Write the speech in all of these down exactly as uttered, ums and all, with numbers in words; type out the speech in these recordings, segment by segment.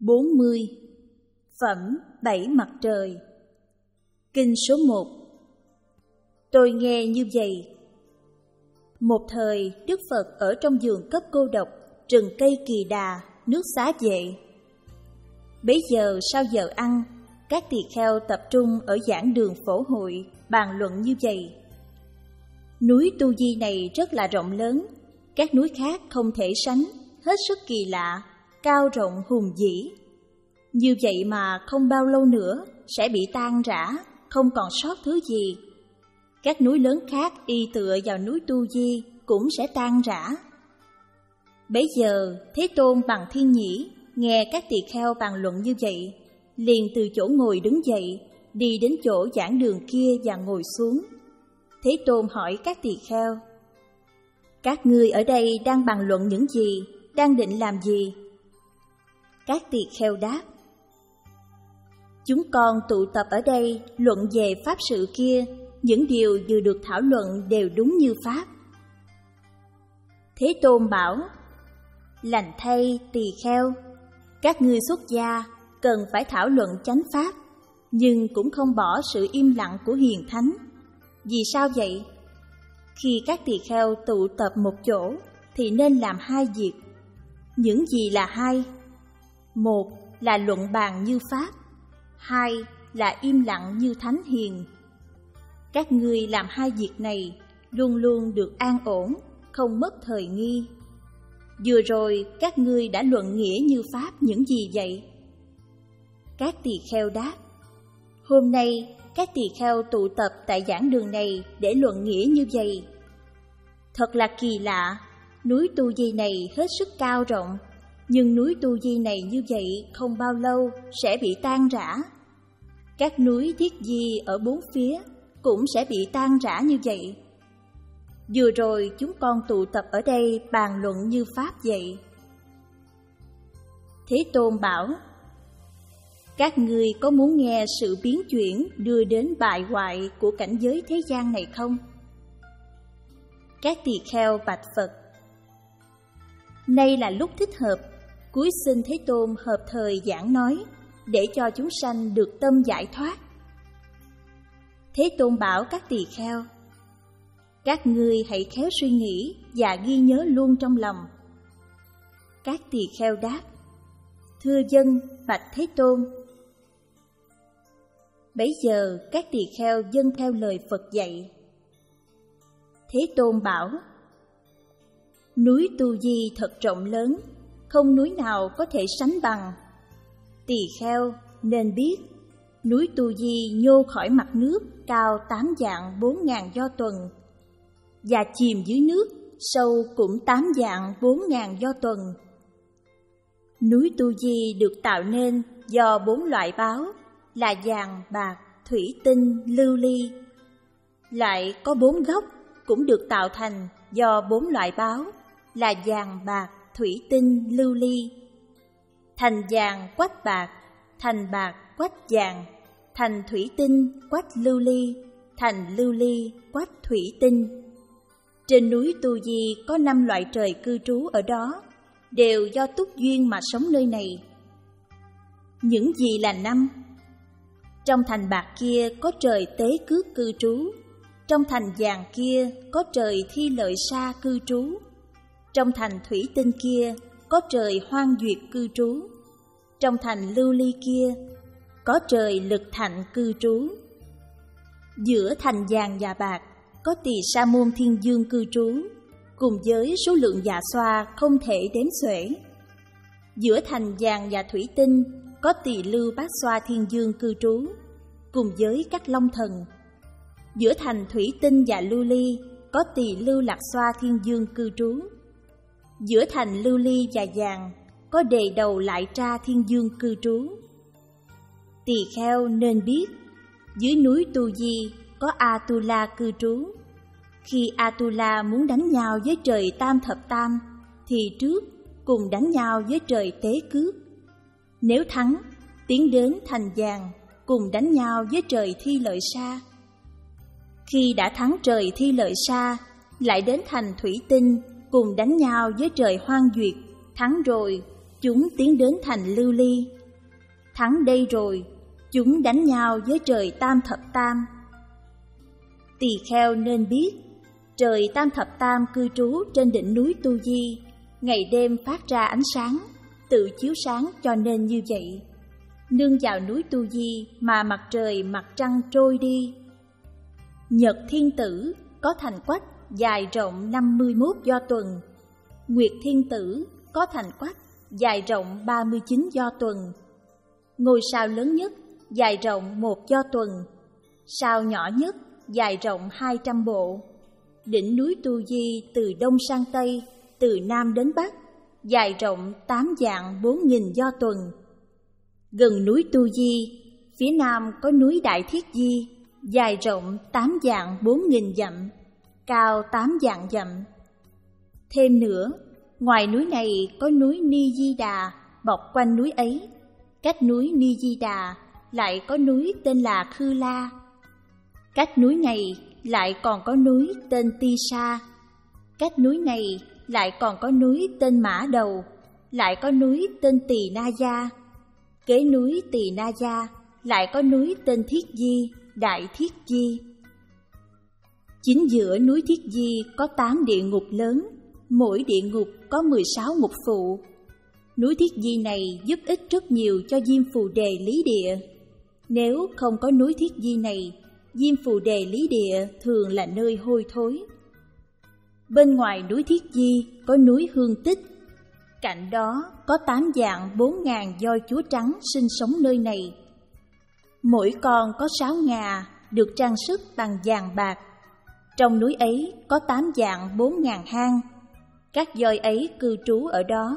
bốn mươi. Phẩm Bảy Mặt Trời. Kinh số một. Tôi nghe như vậy. Một thời, Đức Phật ở trong vườn cấp cô độc, rừng cây Kỳ Đà, nước Xá Vệ. Bấy giờ sau giờ ăn, các tỳ kheo tập trung ở giảng đường phổ hội, bàn luận như vậy. Núi Tu Di này rất là rộng lớn, các núi khác không thể sánh, hết sức kỳ lạ, cao rộng hùng vĩ. Như vậy mà không bao lâu nữa sẽ bị tan rã, không còn sót thứ gì. Các núi lớn khác y tựa vào núi Tu Di cũng sẽ tan rã. Bấy giờ Thế Tôn bằng Thiên Nhĩ nghe các tỳ kheo bàn luận như vậy, liền từ chỗ ngồi đứng dậy, đi đến chỗ giảng đường kia và ngồi xuống. Thế Tôn hỏi các tỳ kheo: các ngươi ở đây đang bàn luận những gì, đang định làm gì? Các tỳ kheo đáp: chúng con tụ tập ở đây luận về pháp sự kia, những điều vừa được thảo luận đều đúng như pháp. Thế Tôn bảo: lành thay tỳ kheo, các ngươi xuất gia cần phải thảo luận chánh pháp, nhưng cũng không bỏ sự im lặng của hiền thánh. Vì sao vậy? Khi các tỳ kheo tụ tập một chỗ thì nên làm hai việc. Những gì là hai? Một là luận bàn như pháp, hai là im lặng như thánh hiền. Các ngươi làm hai việc này luôn luôn được an ổn, không mất thời nghi. Vừa rồi các ngươi đã luận nghĩa như pháp những gì vậy? Các tỳ kheo đáp: hôm nay các tỳ kheo tụ tập tại giảng đường này để luận nghĩa như vậy. Thật là kỳ lạ, núi Tu Di này hết sức cao rộng, nhưng núi Tu Di này như vậy không bao lâu sẽ bị tan rã. Các núi Thiết Di ở bốn phía cũng sẽ bị tan rã như vậy. Vừa rồi chúng con tụ tập ở đây bàn luận như pháp vậy. Thế Tôn bảo: các ngươi có muốn nghe sự biến chuyển đưa đến bại hoại của cảnh giới thế gian này không? Các tỳ kheo bạch Phật: nay là lúc thích hợp, cúi xin Thế Tôn hợp thời giảng nói, để cho chúng sanh được tâm giải thoát. Thế Tôn bảo các tỳ kheo: các ngươi hãy khéo suy nghĩ và ghi nhớ luôn trong lòng. Các tỳ kheo đáp: thưa vâng, bạch Thế Tôn. Bấy giờ các tỳ kheo vâng theo lời Phật dạy. Thế Tôn bảo: núi Tu Di thật rộng lớn, không núi nào có thể sánh bằng. Tỳ kheo nên biết, núi Tu Di nhô khỏi mặt nước cao tám vạn bốn ngàn do tuần, và chìm dưới nước sâu cũng tám vạn bốn ngàn do tuần. Núi Tu Di được tạo nên do bốn loại báu là vàng, bạc, thủy tinh, lưu ly. Lại có bốn góc cũng được tạo thành do bốn loại báu là vàng, bạc, thủy tinh, lưu ly. Thành vàng quách bạc, thành bạc quách vàng, thành thủy tinh quách lưu ly, thành lưu ly quách thủy tinh. Trên núi Tu Di có năm loại trời cư trú ở đó, đều do túc duyên mà sống nơi này. Những gì là năm? Trong thành bạc kia có trời Tế Cước cư trú, trong thành vàng kia có trời Thi Lợi Sa cư trú, trong thành thủy tinh kia có trời Hoang Duyệt cư trú, trong thành lưu ly kia có trời Lực Thạnh cư trú. Giữa thành vàng và bạc có Tỳ Sa Môn Thiên Dương cư trú, cùng với số lượng dạ xoa không thể đếm xuể. Giữa thành vàng và thủy tinh có Tỳ Lưu Bát Xoa Thiên Dương cư trú, cùng với các long thần. Giữa thành thủy tinh và lưu ly có Tỳ Lưu Lạc Xoa Thiên Dương cư trú. Giữa thành lưu ly và vàng có Đề Đầu Lại Tra Thiên Dương cư trú. Tỳ kheo nên biết, dưới núi Tu Di có Atula cư trú. Khi Atula muốn đánh nhau với trời Tam Thập Tam, thì trước cùng đánh nhau với trời Tế Cước. Nếu thắng, tiến đến thành vàng, cùng đánh nhau với trời Thi Lợi Sa. Khi đã thắng trời Thi Lợi Sa, lại đến thành thủy tinh, cùng đánh nhau với trời Hoang Duyệt. Thắng rồi, chúng tiến đến thành Lưu Ly. Thắng đây rồi, chúng đánh nhau với trời Tam Thập Tam. Tỳ kheo nên biết, trời Tam Thập Tam cư trú trên đỉnh núi Tu Di, ngày đêm phát ra ánh sáng, tự chiếu sáng cho nên như vậy. Nương vào núi Tu Di mà mặt trời mặt trăng trôi đi. Nhật Thiên Tử có thành quách dài rộng năm mươi mốt do tuần. Nguyệt Thiên Tử có thành quách dài rộng ba mươi chín do tuần. Ngôi sao lớn nhất dài rộng một do tuần. Sao nhỏ nhất dài rộng hai trăm bộ. Đỉnh núi Tu Di từ đông sang tây, từ nam đến bắc, dài rộng tám vạn bốn nghìn do tuần. Gần núi Tu Di, phía nam có núi Đại Thiết Di, dài rộng tám vạn bốn nghìn dặm, cao tám vạn dặm. Thêm nữa, ngoài núi này có núi Ni Di Đà bọc quanh núi ấy. Cách núi Ni Di Đà lại có núi tên là Khư La. Cách núi này lại còn có núi tên Ti Sa. Cách núi này lại còn có núi tên Mã Đầu, lại có núi tên Tỳ Na Gia. Kế núi Tỳ Na Gia lại có núi tên Thiết Di, Đại Thiết Di. Chính giữa núi Thiết Di có tám địa ngục lớn, mỗi địa ngục có mười sáu ngục phụ. Núi Thiết Di này giúp ích rất nhiều cho Diêm Phù Đề Lý Địa. Nếu không có núi Thiết Di này, Diêm Phù Đề Lý Địa thường là nơi hôi thối. Bên ngoài núi Thiết Di có núi Hương Tích. Cạnh đó có tám vạn bốn ngàn voi chúa trắng sinh sống nơi này. Mỗi con có sáu ngà, được trang sức bằng vàng bạc. Trong núi ấy có tám vạn bốn ngàn hang. Các voi ấy cư trú ở đó.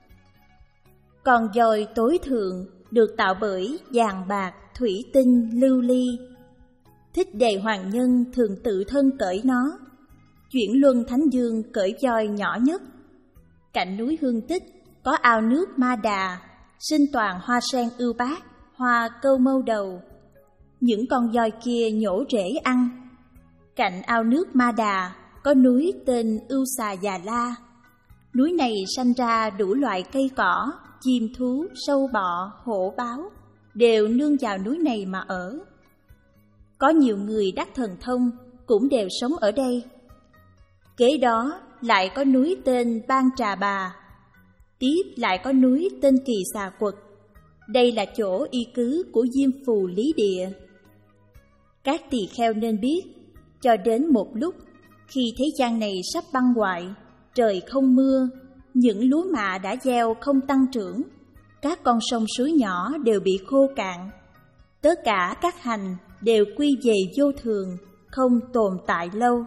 Còn voi tối thượng được tạo bởi vàng bạc, thủy tinh, lưu ly. Thích Đề Hoàng Nhân thường tự thân cởi nó. Chuyển Luân Thánh Dương cởi voi nhỏ nhất. Cạnh núi Hương Tích có ao nước Ma Đà, sinh toàn hoa sen ưu bát, hoa câu mâu đầu. Những con voi kia nhổ rễ ăn. Cạnh ao nước Ma Đà có núi tên Ưu Xà Già La. Núi này sanh ra đủ loại cây cỏ, chim thú, sâu bọ, hổ báo, đều nương vào núi này mà ở. Có nhiều người đắc thần thông cũng đều sống ở đây. Kế đó lại có núi tên Ban Trà Bà. Tiếp lại có núi tên Kỳ Xà Quật. Đây là chỗ y cứ của Diêm Phù Lý Địa. Các tỳ kheo nên biết, cho đến một lúc, khi thế gian này sắp băng hoại, trời không mưa, những lúa mạ đã gieo không tăng trưởng, các con sông suối nhỏ đều bị khô cạn. Tất cả các hành đều quy về vô thường, không tồn tại lâu.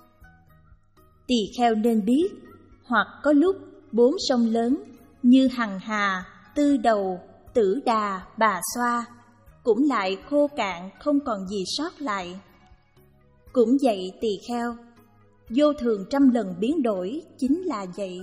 Tỳ kheo nên biết, hoặc có lúc bốn sông lớn như Hằng Hà, Tư Đầu, Tử Đà, Bà Xoa cũng lại khô cạn, không còn gì sót lại. Cũng vậy tỳ kheo, vô thường trăm lần biến đổi chính là vậy.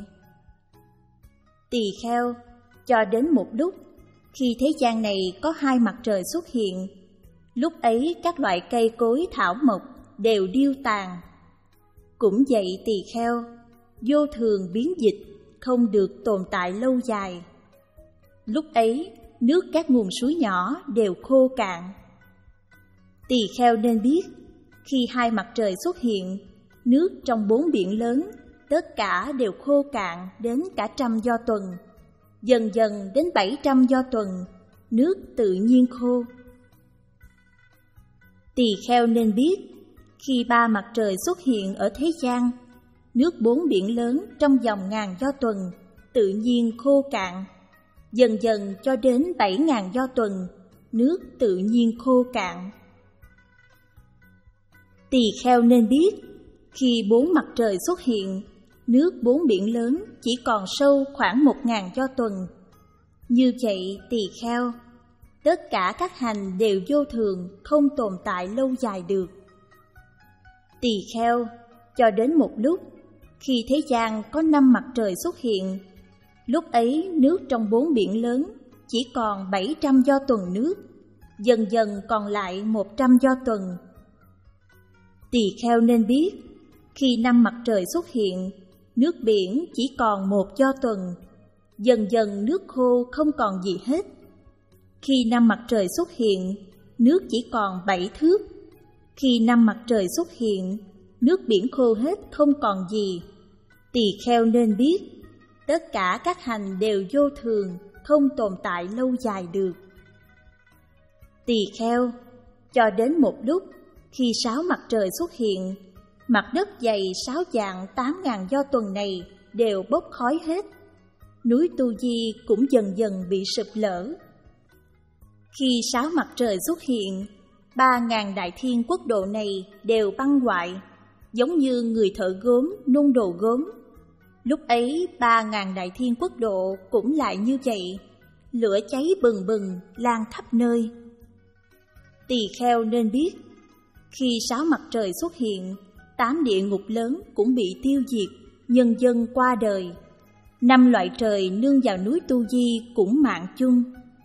Tỳ kheo, cho đến một lúc, khi thế gian này có hai mặt trời xuất hiện, lúc ấy các loại cây cối thảo mộc đều điêu tàn. Cũng vậy tỳ kheo, vô thường biến dịch, không được tồn tại lâu dài. Lúc ấy, nước các nguồn suối nhỏ đều khô cạn. Tỳ kheo nên biết, khi hai mặt trời xuất hiện, nước trong bốn biển lớn, tất cả đều khô cạn đến cả trăm do tuần. Dần dần đến bảy trăm do tuần, nước tự nhiên khô. Tỳ kheo nên biết, khi ba mặt trời xuất hiện ở thế gian, nước bốn biển lớn trong vòng ngàn do tuần tự nhiên khô cạn. Dần dần cho đến bảy ngàn do tuần, nước tự nhiên khô cạn. Tỳ kheo nên biết, khi bốn mặt trời xuất hiện, nước bốn biển lớn chỉ còn sâu khoảng một ngàn do tuần. Như vậy tỳ kheo, tất cả các hành đều vô thường, không tồn tại lâu dài được. Tỳ kheo, cho đến một lúc, khi thế gian có năm mặt trời xuất hiện, lúc ấy nước trong bốn biển lớn chỉ còn bảy trăm do tuần nước, dần dần còn lại một trăm do tuần. Tỳ kheo nên biết, khi năm mặt trời xuất hiện, nước biển chỉ còn một do tuần, Dần dần nước khô không còn gì hết. Khi năm mặt trời xuất hiện, nước chỉ còn bảy thước. Khi năm mặt trời xuất hiện, nước biển khô hết không còn gì. Tỳ kheo nên biết, tất cả các hành đều vô thường, không tồn tại lâu dài được. Tỳ kheo, cho đến một lúc, khi sáu mặt trời xuất hiện, mặt đất dày sáu vạn tám ngàn do tuần này đều bốc khói hết. Núi Tu Di cũng dần dần bị sụp lở. Khi sáu mặt trời xuất hiện, ba ngàn đại thiên quốc độ này đều băng hoại, giống như người thợ gốm nung đồ gốm. Lúc ấy ba ngàn đại thiên quốc độ cũng lại như vậy, lửa cháy bừng bừng lan khắp nơi. Tỳ kheo nên biết, khi sáu mặt trời xuất hiện, tám địa ngục lớn cũng bị tiêu diệt, nhân dân qua đời. Năm loại trời nương vào núi Tu Di cũng mạng chung.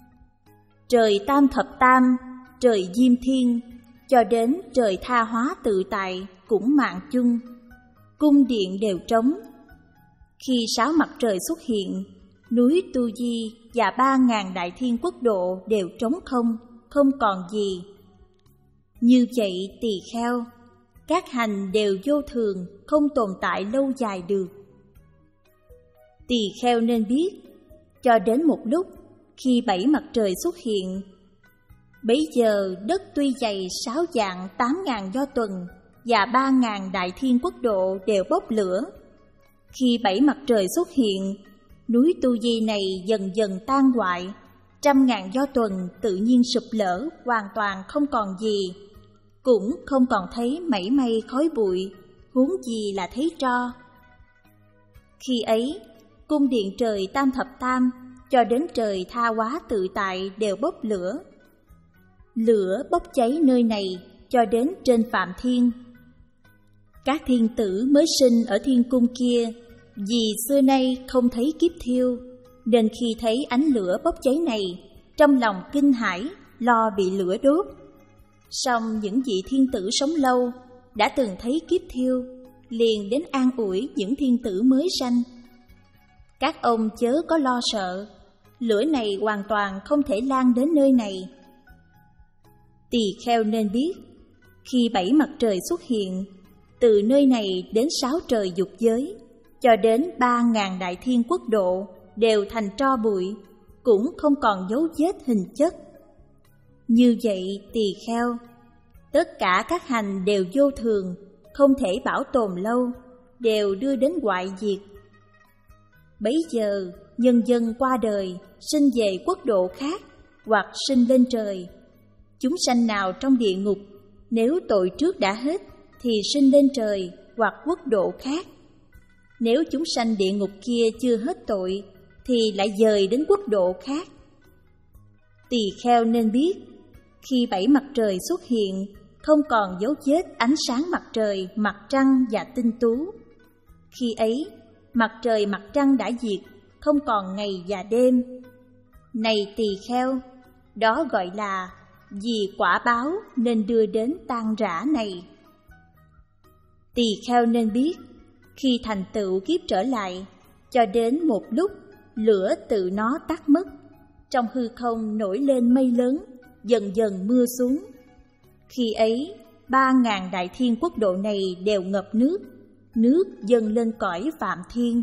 Trời Tam Thập Tam, trời Diêm Thiên, cho đến trời Tha Hóa Tự Tại cũng mạng chung. Cung điện đều trống. Khi sáu mặt trời xuất hiện, núi Tu Di và ba ngàn đại thiên quốc độ đều trống không, không còn gì. Như vậy tỳ kheo, các hành đều vô thường, không tồn tại lâu dài được. Tỳ kheo nên biết, cho đến một lúc, khi bảy mặt trời xuất hiện, bấy giờ đất tuy dày sáu vạn tám ngàn do tuần và ba ngàn đại thiên quốc độ đều bốc lửa. Khi bảy mặt trời xuất hiện, núi Tu Di này dần dần tan hoại, trăm ngàn do tuần tự nhiên sụp lở, hoàn toàn không còn gì, cũng không còn thấy mảy may khói bụi, huống gì là thấy tro. Khi ấy, cung điện trời Tam Thập Tam cho đến trời Tha Hóa Tự Tại đều bốc lửa. Lửa bốc cháy nơi này cho đến trên Phạm Thiên. Các thiên tử mới sinh ở thiên cung kia, vì xưa nay không thấy kiếp thiêu, nên khi thấy ánh lửa bốc cháy này, trong lòng kinh hãi, lo bị lửa đốt. Song những vị thiên tử sống lâu, đã từng thấy kiếp thiêu, liền đến an ủi những thiên tử mới sanh. Các ông chớ có lo sợ, lửa này hoàn toàn không thể lan đến nơi này. Tỳ kheo nên biết, khi bảy mặt trời xuất hiện, từ nơi này đến sáu trời dục giới, cho đến ba ngàn đại thiên quốc độ đều thành tro bụi, cũng không còn dấu vết hình chất. Như vậy tỳ kheo, tất cả các hành đều vô thường, không thể bảo tồn lâu, đều đưa đến hoại diệt. Bấy giờ nhân dân qua đời, sinh về quốc độ khác, hoặc sinh lên trời. Chúng sanh nào trong địa ngục, nếu tội trước đã hết, thì sinh lên trời hoặc quốc độ khác. Nếu chúng sanh địa ngục kia chưa hết tội, thì lại dời đến quốc độ khác. Tỳ kheo nên biết, khi bảy mặt trời xuất hiện, không còn dấu vết ánh sáng mặt trời, mặt trăng và tinh tú. Khi ấy, mặt trời mặt trăng đã diệt, không còn ngày và đêm. Này tỳ kheo, đó gọi là vì quả báo nên đưa đến tan rã này. Tỳ kheo nên biết, khi thành tựu kiếp trở lại, cho đến một lúc lửa tự nó tắt mất, trong hư không nổi lên mây lớn, dần dần mưa xuống. Khi ấy, ba ngàn đại thiên quốc độ này đều ngập nước, nước dâng lên cõi Phạm Thiên.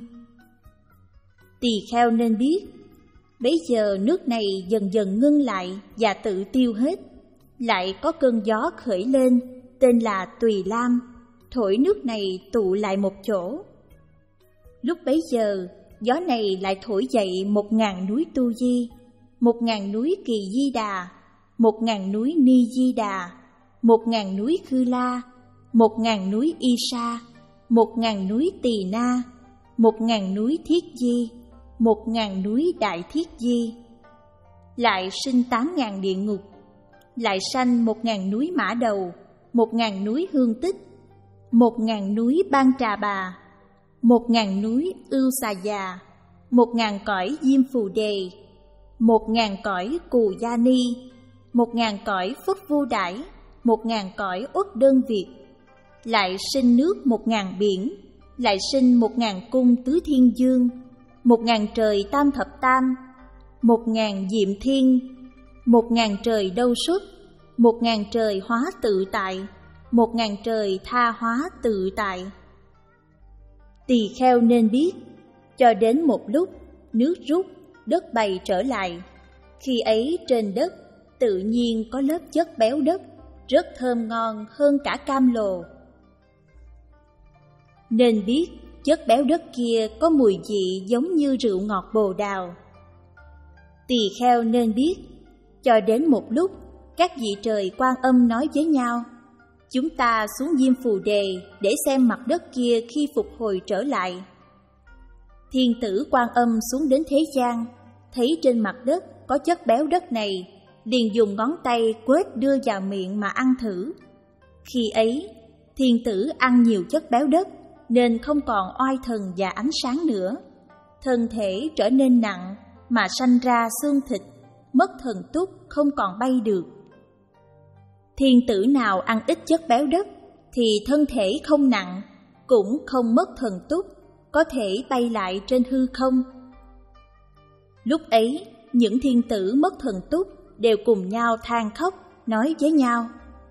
Tỳ kheo nên biết, bấy giờ nước này dần dần ngưng lại và tự tiêu hết. Lại có cơn gió khởi lên, tên là Tùy Lam, thổi nước này tụ lại một chỗ. Lúc bấy giờ, gió này lại thổi dậy một ngàn núi Tu Di, một ngàn núi Kỳ Di Đà, một ngàn núi Ni Di Đà, một ngàn núi Khư La, một ngàn núi Y Sa, một ngàn núi Tỳ Na, một ngàn núi Thiết Di, một ngàn núi Đại Thiết Di. Lại sinh tám ngàn địa ngục, lại sanh một ngàn núi Mã Đầu, một ngàn núi Hương Tích, một ngàn núi Ban Trà Bà, một ngàn núi Ưu Xà Già, một ngàn cõi Diêm Phù Đề, một ngàn cõi Cù Gia Ni, một ngàn cõi Phất Vu Đãi, một ngàn cõi Uất Đơn Việt. Lại sinh nước một ngàn biển, lại sinh một ngàn cung Tứ Thiên Dương, một ngàn trời tam thập tam, một ngàn diệm thiên, một ngàn trời đâu xuất, một ngàn trời hóa tự tại, một ngàn trời tha hóa tự tại. Tỳ kheo nên biết, cho đến một lúc nước rút, đất bày trở lại. Khi ấy trên đất tự nhiên có lớp chất béo đất, rất thơm ngon hơn cả cam lồ. Nên biết chất béo đất kia có mùi vị giống như rượu ngọt bồ đào. Tỳ kheo nên biết, cho đến một lúc các vị trời Quan Âm nói với nhau, chúng ta xuống Diêm Phù Đề để xem mặt đất kia khi phục hồi trở lại. Thiên tử Quan Âm xuống đến thế gian, thấy trên mặt đất có chất béo đất này, liền dùng ngón tay quết đưa vào miệng mà ăn thử. Khi ấy, thiên tử ăn nhiều chất béo đất, nên không còn oai thần và ánh sáng nữa. Thân thể trở nên nặng, mà sanh ra xương thịt, mất thần túc, không còn bay được. Thiên tử nào ăn ít chất béo đất, thì thân thể không nặng, cũng không mất thần túc, có thể bay lại trên hư không. Lúc ấy, những thiên tử mất thần túc đều cùng nhau than khóc, nói với nhau: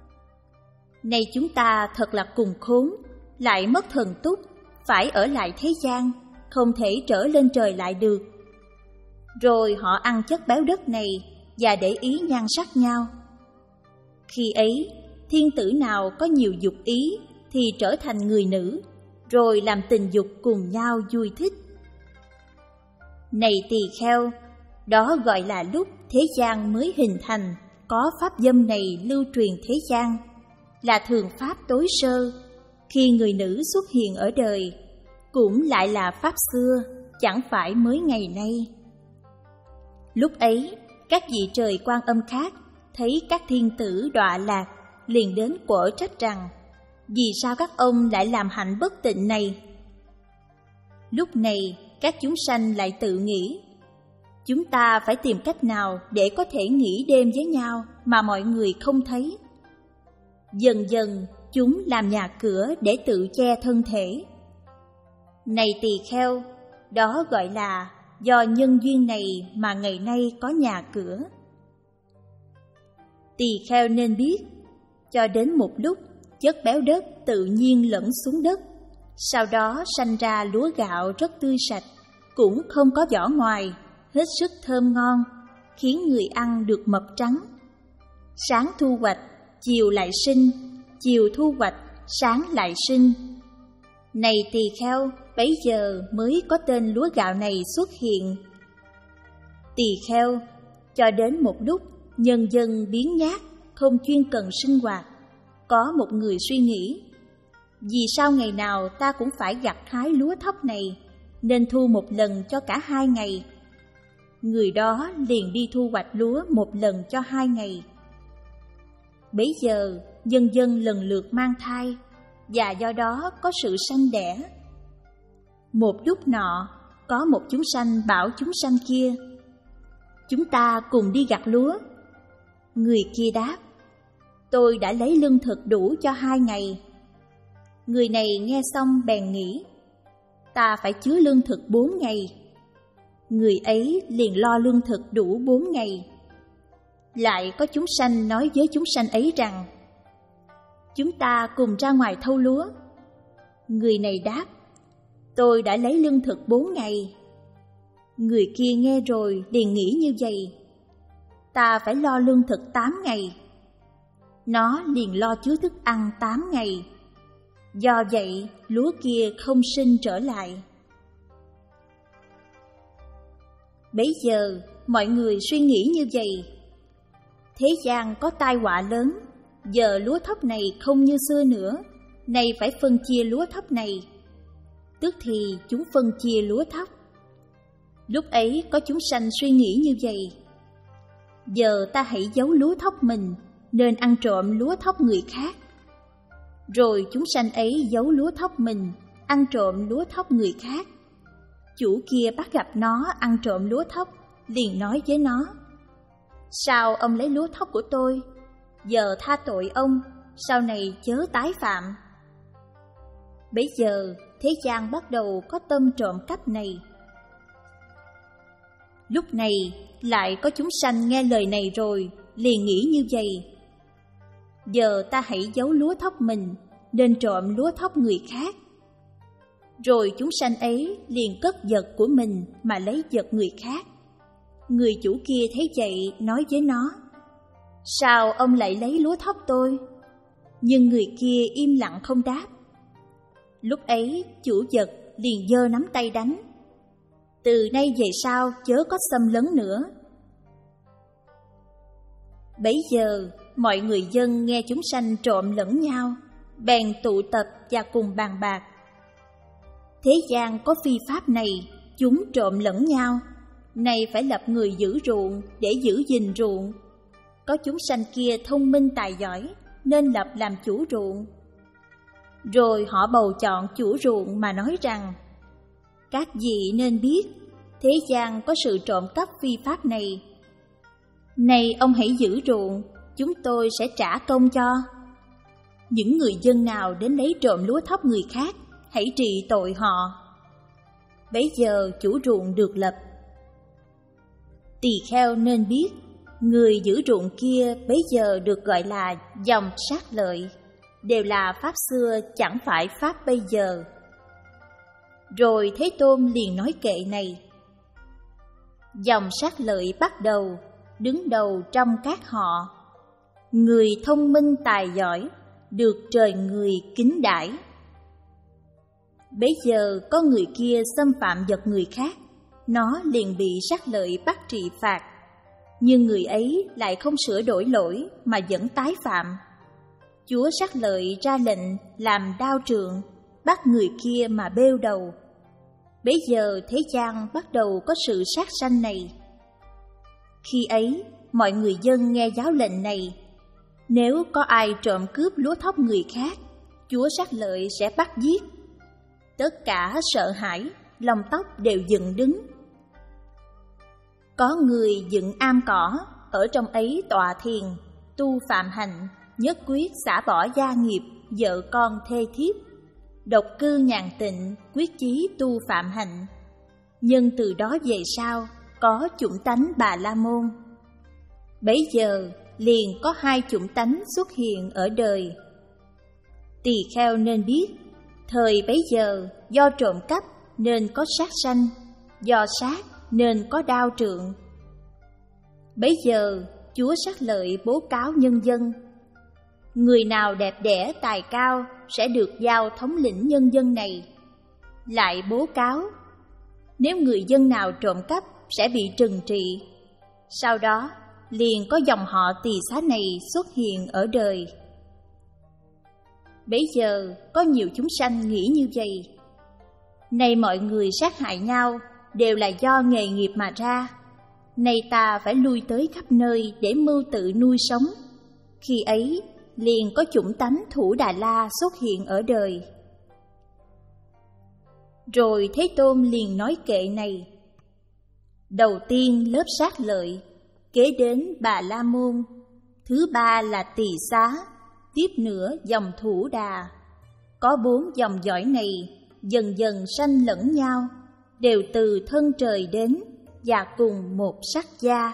này chúng ta thật là cùng khốn, lại mất thần túc, phải ở lại thế gian, không thể trở lên trời lại được. Rồi họ ăn chất béo đất này và để ý nhan sắc nhau. Khi ấy, thiên tử nào có nhiều dục ý thì trở thành người nữ, rồi làm tình dục cùng nhau vui thích. Này tỳ kheo, đó gọi là lúc thế gian mới hình thành, có pháp dâm này lưu truyền thế gian, là thường pháp tối sơ, khi người nữ xuất hiện ở đời, cũng lại là pháp xưa, chẳng phải mới ngày nay. Lúc ấy, các vị trời Quan Âm khác thấy các thiên tử đọa lạc, liền đến quở trách rằng: vì sao các ông lại làm hạnh bất tịnh này? Lúc này, các chúng sanh lại tự nghĩ: chúng ta phải tìm cách nào để có thể nghỉ đêm với nhau mà mọi người không thấy. Dần dần, chúng làm nhà cửa để tự che thân thể. Này tỳ kheo, đó gọi là do nhân duyên này mà ngày nay có nhà cửa. Tỳ kheo nên biết, cho đến một lúc chất béo đất tự nhiên lẫn xuống đất, sau đó sanh ra lúa gạo rất tươi sạch, cũng không có vỏ ngoài, hết sức thơm ngon, khiến người ăn được mập trắng. Sáng thu hoạch, chiều lại sinh, chiều thu hoạch, sáng lại sinh. Này tỳ kheo, bấy giờ mới có tên lúa gạo này xuất hiện. Tỳ kheo, cho đến một lúc nhân dân biếng nhác, không chuyên cần sinh hoạt, có một người suy nghĩ: vì sao ngày nào ta cũng phải gặt hái lúa thóc này, nên thu một lần cho cả hai ngày. Người đó liền đi thu hoạch lúa một lần cho hai ngày. Bấy giờ nhân dân lần lượt mang thai, và do đó có sự sanh đẻ. Một lúc nọ, có một chúng sanh bảo chúng sanh kia: chúng ta cùng đi gặt lúa. Người kia đáp: tôi đã lấy lương thực đủ cho hai ngày. Người này nghe xong bèn nghĩ: ta phải chứa lương thực bốn ngày. Người ấy liền lo lương thực đủ bốn ngày. Lại có chúng sanh nói với chúng sanh ấy rằng: chúng ta cùng ra ngoài thâu lúa. Người này đáp: tôi đã lấy lương thực bốn ngày. Người kia nghe rồi liền nghĩ như vậy: ta phải lo lương thực tám ngày. Nó liền lo chứa thức ăn tám ngày. Do vậy, lúa kia không sinh trở lại. Bấy giờ, mọi người suy nghĩ như vậy: thế gian có tai họa lớn, giờ lúa thóc này không như xưa nữa, nay phải phân chia lúa thóc này. Tức thì chúng phân chia lúa thóc. Lúc ấy có chúng sanh suy nghĩ như vậy: giờ ta hãy giấu lúa thóc mình, nên ăn trộm lúa thóc người khác. Rồi chúng sanh ấy giấu lúa thóc mình, ăn trộm lúa thóc người khác. Chủ kia bắt gặp nó ăn trộm lúa thóc, liền nói với nó: sao ông lấy lúa thóc của tôi? Giờ tha tội ông, sau này chớ tái phạm. Bấy giờ thế gian bắt đầu có tâm trộm cắp này. Lúc này lại có chúng sanh nghe lời này rồi, liền nghĩ như vậy: giờ ta hãy giấu lúa thóc mình, nên trộm lúa thóc người khác. Rồi chúng sanh ấy liền cất vật của mình mà lấy vật người khác. Người chủ kia thấy vậy nói với nó: sao ông lại lấy lúa thóc tôi? Nhưng người kia im lặng không đáp. Lúc ấy chủ vật liền giơ nắm tay đánh: từ nay về sau chớ có xâm lấn nữa. Bấy giờ mọi người dân nghe chúng sanh trộm lẫn nhau, bèn tụ tập và cùng bàn bạc: thế gian có phi pháp này, chúng trộm lẫn nhau, nay phải lập người giữ ruộng để giữ gìn ruộng. Có chúng sanh kia thông minh tài giỏi, nên lập làm chủ ruộng. Rồi họ bầu chọn chủ ruộng mà nói rằng: các vị nên biết, thế gian có sự trộm cắp phi pháp này. Này ông hãy giữ ruộng, chúng tôi sẽ trả công cho. Những người dân nào đến lấy trộm lúa thóc người khác, hãy trị tội họ. Bấy giờ chủ ruộng được lập. Tỳ kheo nên biết, người giữ ruộng kia bấy giờ được gọi là dòng sát lợi, đều là pháp xưa chẳng phải pháp bây giờ. Rồi Thế Tôn liền nói kệ này: dòng sát lợi bắt đầu, đứng đầu trong các họ, người thông minh tài giỏi, được trời người kính đãi. Bấy giờ có người kia xâm phạm vật người khác, nó liền bị sát lợi bắt trị phạt. Nhưng người ấy lại không sửa đổi lỗi mà vẫn tái phạm. Chúa sát lợi ra lệnh làm đao trượng, bắt người kia mà bêu đầu. Bấy giờ thế gian bắt đầu có sự sát sanh này. Khi ấy, mọi người dân nghe giáo lệnh này: nếu có ai trộm cướp lúa thóc người khác, Chúa sát lợi sẽ bắt giết. Tất cả sợ hãi, lông tóc đều dựng đứng. Có người dựng am cỏ, ở trong ấy tọa thiền, tu phạm hạnh, nhất quyết xả bỏ gia nghiệp, vợ con thê thiếp, độc cư nhàn tịnh, quyết chí tu phạm hạnh. Nhưng từ đó về sau, có chủng tánh Bà La Môn. Bấy giờ liền có hai chủng tánh xuất hiện ở đời. Tỳ kheo nên biết, thời bấy giờ do trộm cắp nên có sát sanh, do sát nên có đao trượng. Bấy giờ Chúa sát lợi bố cáo nhân dân: người nào đẹp đẽ tài cao sẽ được giao thống lĩnh nhân dân này. Lại bố cáo: nếu người dân nào trộm cắp sẽ bị trừng trị. Sau đó liền có dòng họ Tỳ Xá này xuất hiện ở đời. Bấy giờ có nhiều chúng sanh nghĩ như vậy: nay mọi người sát hại nhau đều là do nghề nghiệp mà ra, nay ta phải lui tới khắp nơi để mưu tự nuôi sống. Khi ấy liền có chủng tánh Thủ Đà La xuất hiện ở đời. Rồi Thế Tôn liền nói kệ này: đầu tiên lớp sát lợi, kế đến Bà La Môn, thứ ba là Tỳ Xá, tiếp nữa dòng Thủ Đà. Có bốn dòng dõi này dần dần sanh lẫn nhau, đều từ thân trời đến và cùng một sắc da.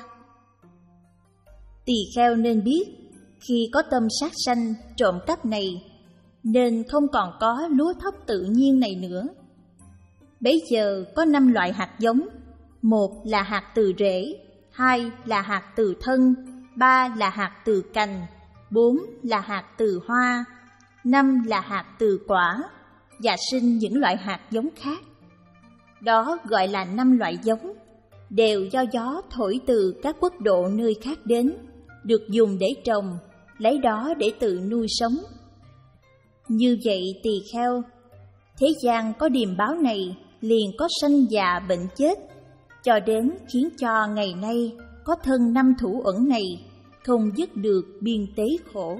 Tỳ kheo nên biết, khi có tâm sát sanh trộm cắp này, nên không còn có lúa thóc tự nhiên này nữa. Bấy giờ có năm loại hạt giống: một là hạt từ rễ, hai là hạt từ thân, ba là hạt từ cành, bốn là hạt từ hoa, năm là hạt từ quả, và sinh những loại hạt giống khác. Đó gọi là năm loại giống, đều do gió thổi từ các quốc độ nơi khác đến, được dùng để trồng, lấy đó để tự nuôi sống. Như vậy tỳ kheo, thế gian có điềm báo này liền có sanh già bệnh chết, cho đến khiến cho ngày nay có thân năm thủ ẩn này không dứt được biên tế khổ.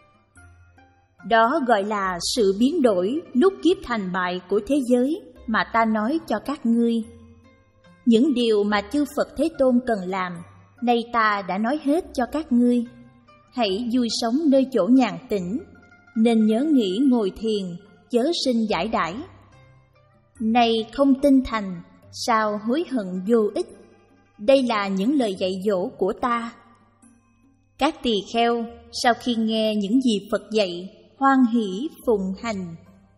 Đó gọi là sự biến đổi lúc kiếp thành bại của thế giới mà ta nói cho các ngươi. Những điều mà chư Phật Thế Tôn cần làm, nay ta đã nói hết cho các ngươi. Hãy vui sống nơi chỗ nhàn tĩnh, nên nhớ nghĩ ngồi thiền, chớ sinh giải đãi. Này không tinh thành, sao hối hận vô ích? đây là những lời dạy dỗ của ta. Các tỳ kheo sau khi nghe những gì Phật dạy, hoan hỷ phụng hành.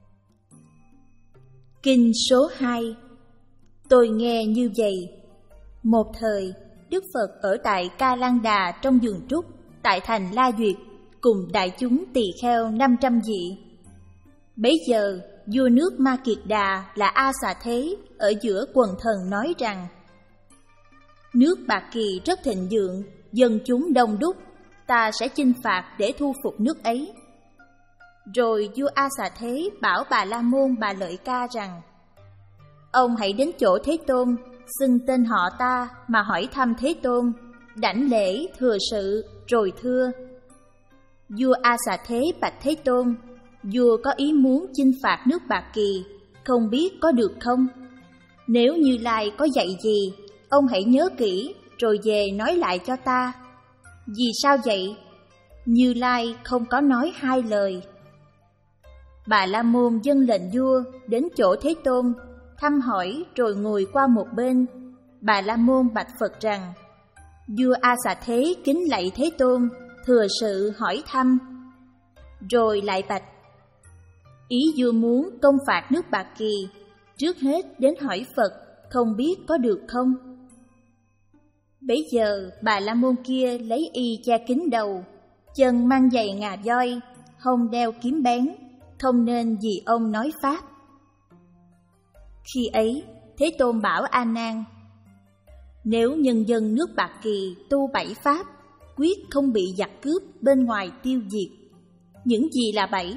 Kinh số hai. Tôi nghe như vậy. Một thời, Đức Phật ở tại Ca Lan Đà trong vườn trúc, tại thành La Duyệt, cùng đại chúng tỳ kheo năm trăm vị. Bấy giờ, vua nước Ma Kiệt Đà là A Xà Thế ở giữa quần thần nói rằng: nước Bạc Kỳ rất thịnh vượng, dân chúng đông đúc, ta sẽ chinh phạt để thu phục nước ấy. Rồi vua A Xà Thế bảo Bà La Môn Bà Lợi Ca rằng: ông hãy đến chỗ Thế Tôn, xưng tên họ ta mà hỏi thăm Thế Tôn, đảnh lễ thừa sự, rồi thưa: vua A Xà Thế bạch Thế Tôn, vua có ý muốn chinh phạt nước Bạc Kỳ, không biết có được không? Nếu Như Lai có dạy gì, ông hãy nhớ kỹ rồi về nói lại cho ta. Vì sao vậy? Như Lai không có nói hai lời. Bà La Môn dâng lệnh vua đến chỗ Thế Tôn, thăm hỏi rồi ngồi qua một bên. Bà La Môn bạch Phật rằng: vua A Xà Thế kính lạy Thế Tôn, thừa sự hỏi thăm. Rồi lại bạch: ý vua muốn công phạt nước Bạc Kỳ, trước hết đến hỏi Phật, không biết có được không? Bấy giờ Bà La Môn kia lấy y che kín đầu, chân mang giày ngà voi, hông đeo kiếm bén, không nên vì ông nói pháp. Khi ấy, Thế Tôn bảo A Nan: nếu nhân dân nước Bạc Kỳ tu bảy pháp, quyết không bị giặc cướp bên ngoài tiêu diệt. Những gì là bảy?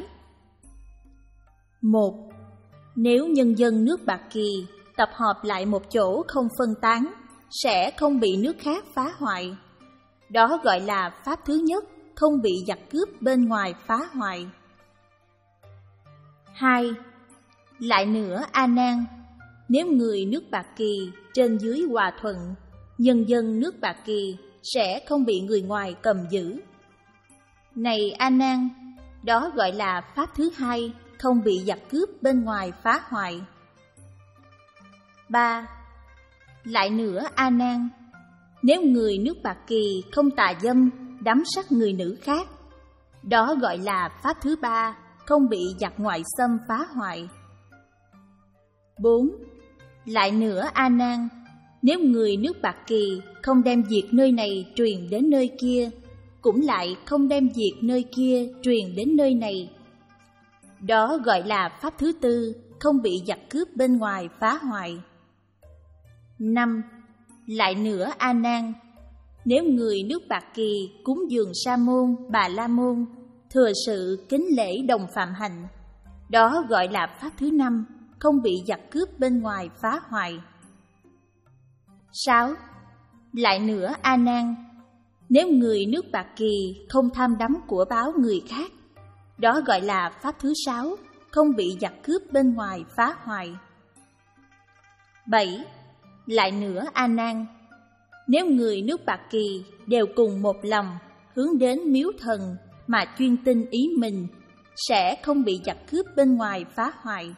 Một, nếu nhân dân nước Bạc Kỳ tập hợp lại một chỗ không phân tán, sẽ không bị nước khác phá hoại. Đó gọi là pháp thứ nhất, không bị giặc cướp bên ngoài phá hoại. Hai, lại nữa A Nan, nếu người nước Bạc Kỳ trên dưới hòa thuận, nhân dân nước Bạc Kỳ sẽ không bị người ngoài cầm giữ. Này A Nan, đó gọi là pháp thứ hai, không bị giặc cướp bên ngoài phá hoại. Ba, lại nữa A Nan, nếu người nước Bạc Kỳ không tà dâm, đắm sắc người nữ khác, đó gọi là pháp thứ ba, không bị giặc ngoại xâm phá hoại. Bốn, lại nữa A Nan, nếu người nước Bạc Kỳ không đem việc nơi này truyền đến nơi kia, cũng lại không đem việc nơi kia truyền đến nơi này, đó gọi là pháp thứ tư, không bị giặc cướp bên ngoài phá hoại. Năm, lại nữa A Nan, nếu người nước Bạc Kỳ cúng dường Sa Môn, Bà La Môn, thừa sự kính lễ đồng phạm hạnh, đó gọi là pháp thứ năm, không bị giặc cướp bên ngoài phá hoại. Sáu, lại nữa A Nan, nếu người nước Bạc Kỳ không tham đắm của báo người khác, đó gọi là pháp thứ sáu, không bị giặc cướp bên ngoài phá hoại. Bảy, lại nữa A Nan, nếu người nước Bạc Kỳ đều cùng một lòng hướng đến miếu thần mà chuyên tin ý mình, sẽ không bị giặc cướp bên ngoài phá hoại.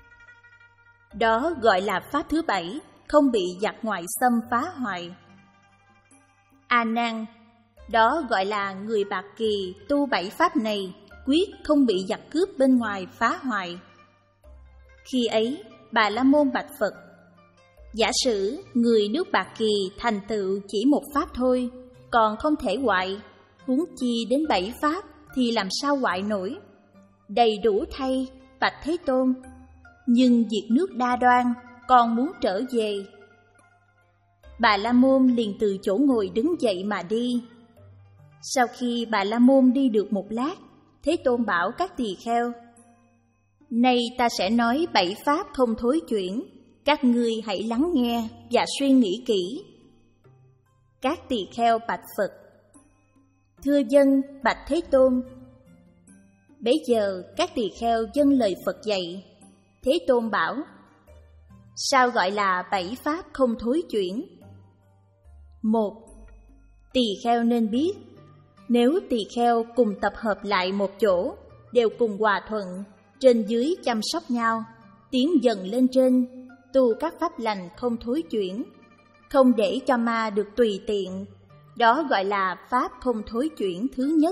Đó gọi là pháp thứ bảy, không bị giặc ngoại xâm phá hoại. A Nan, đó gọi là người Bạc Kỳ tu bảy pháp này, quyết không bị giặc cướp bên ngoài phá hoại. Khi ấy, Bà La Môn bạch Phật: giả sử người nước Bạc Kỳ thành tựu chỉ một pháp thôi, còn không thể hoại, huống chi đến bảy pháp thì làm sao hoại nổi? Đầy đủ thay, bạch Thế Tôn, nhưng việc nước đa đoan, con muốn trở về. Bà La Môn liền từ chỗ ngồi đứng dậy mà đi. Sau khi Bà La Môn đi được một lát, Thế Tôn bảo các tỳ kheo: nay ta sẽ nói bảy pháp không thối chuyển, các ngươi hãy lắng nghe và suy nghĩ kỹ. Các tỳ kheo bạch Phật: thưa dân, bạch Thế Tôn. Bấy giờ các tỳ kheo dâng lời Phật dạy. Thế Tôn bảo: sao gọi là bảy pháp không thối chuyển? Một, tỳ kheo nên biết, nếu tỳ kheo cùng tập hợp lại một chỗ, đều cùng hòa thuận, trên dưới chăm sóc nhau, tiến dần lên trên, tu các pháp lành không thối chuyển, không để cho ma được tùy tiện. Đó gọi là pháp không thối chuyển thứ nhất.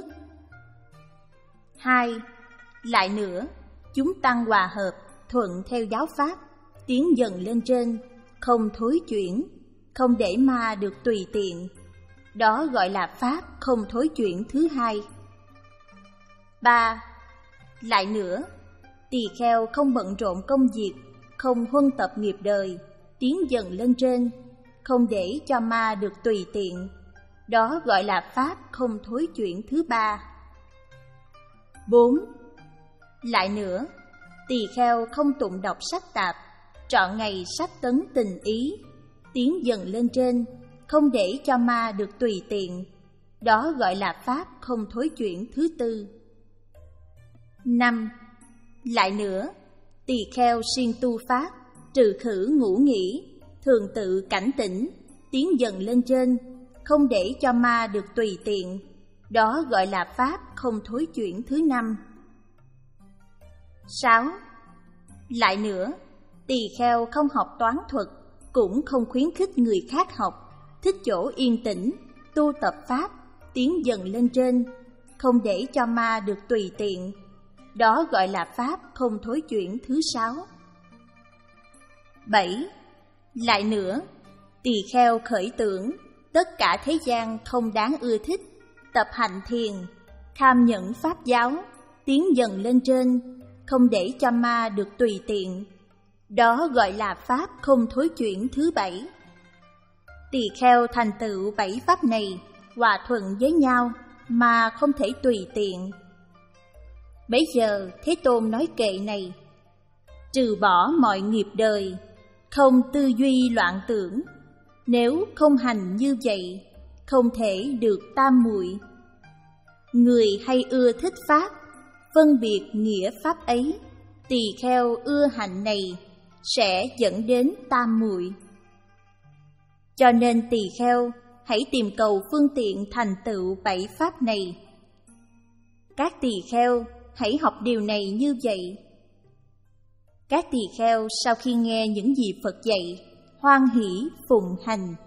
Hai. Lại nữa, chúng tăng hòa hợp, thuận theo giáo pháp, tiến dần lên trên, không thối chuyển, không để ma được tùy tiện. Đó gọi là pháp không thối chuyển thứ hai. Ba. Lại nữa, tỳ kheo không bận rộn công việc, không huân tập nghiệp đời, tiến dần lên trên, không để cho ma được tùy tiện. Đó gọi là pháp không thối chuyển thứ ba. Bốn. Lại nữa, tỳ kheo không tụng đọc sách tạp, trọn ngày sách tấn tình ý, tiến dần lên trên, không để cho ma được tùy tiện. Đó gọi là pháp không thối chuyển thứ tư. Năm. Lại nữa, tỳ kheo siêng tu pháp, trừ khử ngủ nghỉ, thường tự cảnh tỉnh, tiến dần lên trên, không để cho ma được tùy tiện. Đó gọi là pháp không thối chuyển thứ năm. Sáu. Lại nữa, tỳ kheo không học toán thuật, cũng không khuyến khích người khác học, thích chỗ yên tĩnh, tu tập pháp, tiến dần lên trên, không để cho ma được tùy tiện. Đó gọi là pháp không thối chuyển thứ sáu. Bảy. Lại nữa, tỳ kheo khởi tưởng, tất cả thế gian không đáng ưa thích, tập hành thiền, kham nhẫn pháp giáo, tiến dần lên trên, không để cho ma được tùy tiện. Đó gọi là pháp không thối chuyển thứ bảy. Tỳ kheo thành tựu bảy pháp này, hòa thuận với nhau mà không thể tùy tiện. Bấy giờ Thế Tôn nói kệ này: trừ bỏ mọi nghiệp đời, không tư duy loạn tưởng. Nếu không hành như vậy, không thể được tam muội. Người hay ưa thích pháp, phân biệt nghĩa pháp ấy, tỳ kheo ưa hạnh này, sẽ dẫn đến tam muội. Cho nên tỳ kheo hãy tìm cầu phương tiện thành tựu bảy pháp này. Các tỳ kheo hãy học điều này như vậy. Các tỳ kheo sau khi nghe những gì Phật dạy, hoan hỷ phụng hành.